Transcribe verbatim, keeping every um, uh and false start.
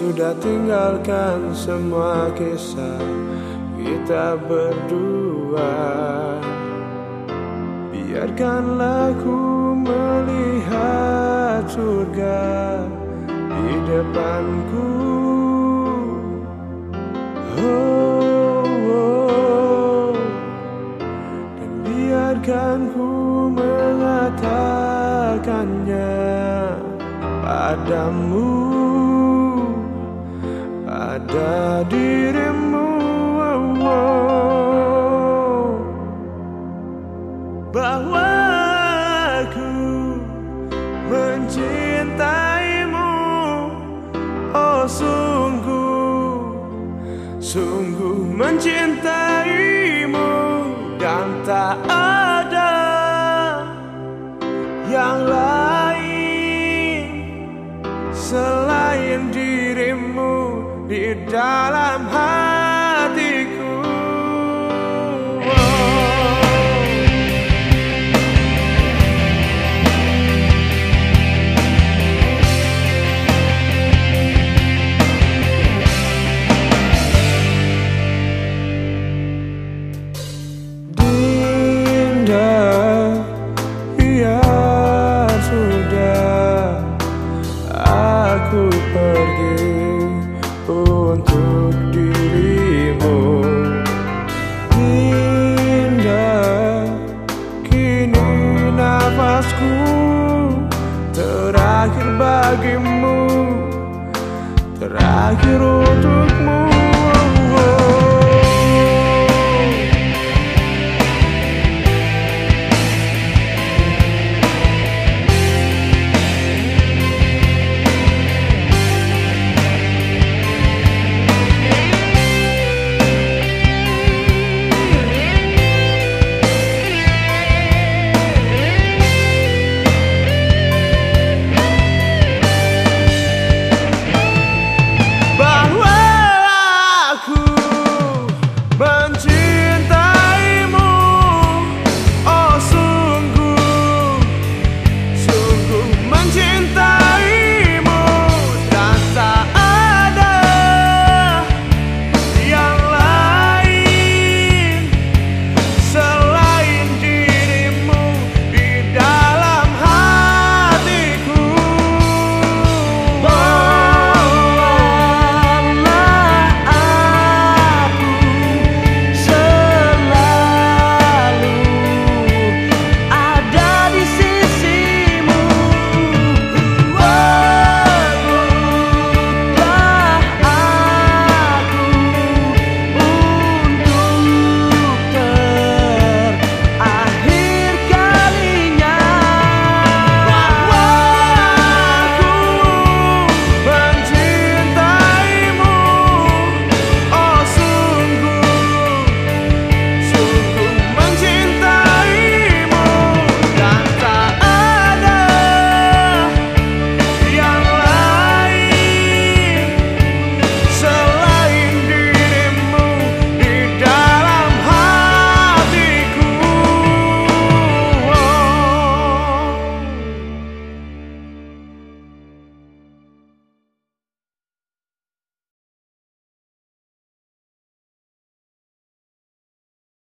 sudah tinggalkan semua kisah kita berdua. Biarkanlah ku melihat surga di depanku. Oh, oh. Dan biarkan ku mengatakannya padamu, pada dirimu. Oh, oh. Bahwa aku mencintaimu, oh sungguh, sungguh mencintaimu, dan tak ada yang lain selain dirimu di dalam hatiku. Aku pergi untuk dirimu, Dinda. Kini nafasku terakhir bagimu, terakhir untuk